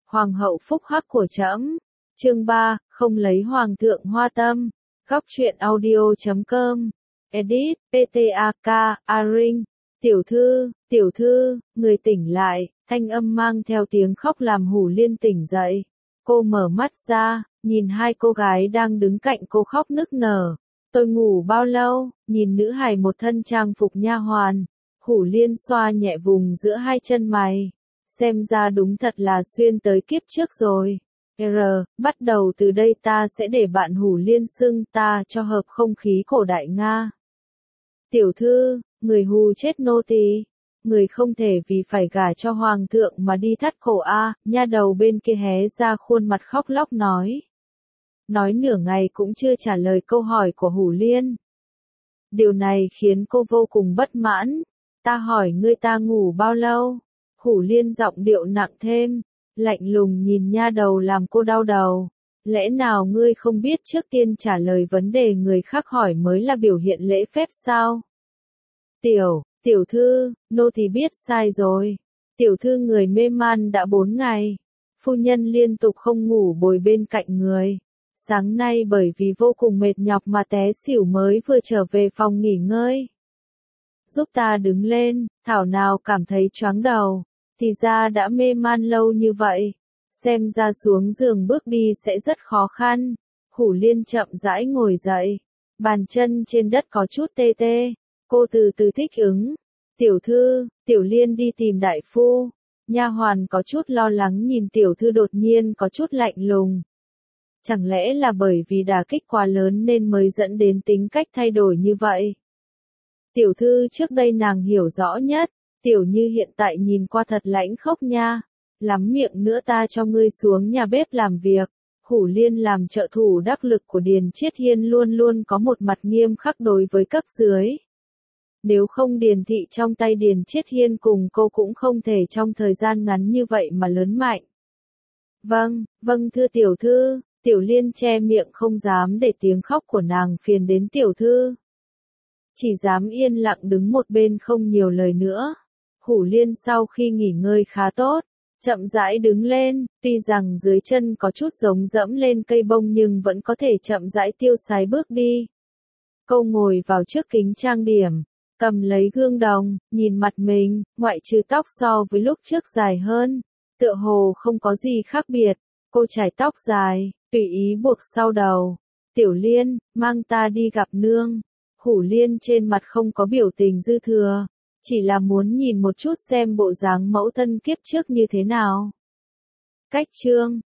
Hoàng hậu phúc hắc của trẫm. Chương 3, không lấy hoàng thượng hoa tâm. Góc truyện audio.com. Edit, PTAK, Aring. Tiểu thư, người tỉnh lại, thanh âm mang theo tiếng khóc làm Hủ Liên tỉnh dậy. Cô mở mắt ra, nhìn hai cô gái đang đứng cạnh cô khóc nức nở. Tôi ngủ bao lâu? Nhìn nữ hài một thân trang phục nha hoàn. Hủ Liên xoa nhẹ vùng giữa hai chân mày. Xem ra đúng thật là xuyên tới kiếp trước rồi. Bắt đầu từ đây ta sẽ để bạn Hủ Liên xưng ta cho hợp không khí cổ đại Nga. Tiểu thư, người hù chết nô tỳ. Người không thể vì phải gả cho hoàng thượng mà đi thắt cổ a. Nha đầu bên kia hé ra khuôn mặt khóc lóc nói. Nói nửa ngày cũng chưa trả lời câu hỏi của Hủ Liên. Điều này khiến cô vô cùng bất mãn. Ta hỏi ngươi ta ngủ bao lâu? Hủ Liên giọng điệu nặng thêm, lạnh lùng nhìn nha đầu làm cô đau đầu. Lẽ nào ngươi không biết trước tiên trả lời vấn đề người khác hỏi mới là biểu hiện lễ phép sao? Tiểu thư, nô thì biết sai rồi. Tiểu thư người mê man đã 4 ngày. Phu nhân liên tục không ngủ bồi bên cạnh người. Sáng nay bởi vì vô cùng mệt nhọc mà té xỉu mới vừa trở về phòng nghỉ ngơi. Giúp ta đứng lên, thảo nào cảm thấy choáng đầu. Thì ra đã mê man lâu như vậy. Xem ra xuống giường bước đi sẽ rất khó khăn. Hủ Liên chậm rãi ngồi dậy. Bàn chân trên đất có chút tê tê. Cô từ từ thích ứng. Tiểu thư, Tiểu Liên đi tìm đại phu. Nha hoàn có chút lo lắng nhìn tiểu thư đột nhiên có chút lạnh lùng. Chẳng lẽ là bởi vì đả kích quá lớn nên mới dẫn đến tính cách thay đổi như vậy? Tiểu thư trước đây nàng hiểu rõ nhất. Tiểu Như hiện tại nhìn qua thật lãnh khốc nha. Lắm miệng nữa ta cho ngươi xuống nhà bếp làm việc. Hủ Liên làm trợ thủ đắc lực của Điền Chiết Hiên luôn luôn có một mặt nghiêm khắc đối với cấp dưới. Nếu không Điền thị trong tay Điền Chiết Hiên cùng cô cũng không thể trong thời gian ngắn như vậy mà lớn mạnh. Vâng thưa tiểu thư. Tiểu Liên che miệng không dám để tiếng khóc của nàng phiền đến tiểu thư. Chỉ dám yên lặng đứng một bên không nhiều lời nữa. Hủ Liên sau khi nghỉ ngơi khá tốt, chậm rãi đứng lên, tuy rằng dưới chân có chút giống dẫm lên cây bông nhưng vẫn có thể chậm rãi tiêu sái bước đi. Cô ngồi vào trước kính trang điểm, cầm lấy gương đồng, nhìn mặt mình, ngoại trừ tóc so với lúc trước dài hơn, tựa hồ không có gì khác biệt. Cô chải tóc dài, tùy ý buộc sau đầu. Tiểu Liên, mang ta đi gặp nương. Hủ Liên trên mặt không có biểu tình dư thừa, chỉ là muốn nhìn một chút xem bộ dáng mẫu thân kiếp trước như thế nào. Cách chương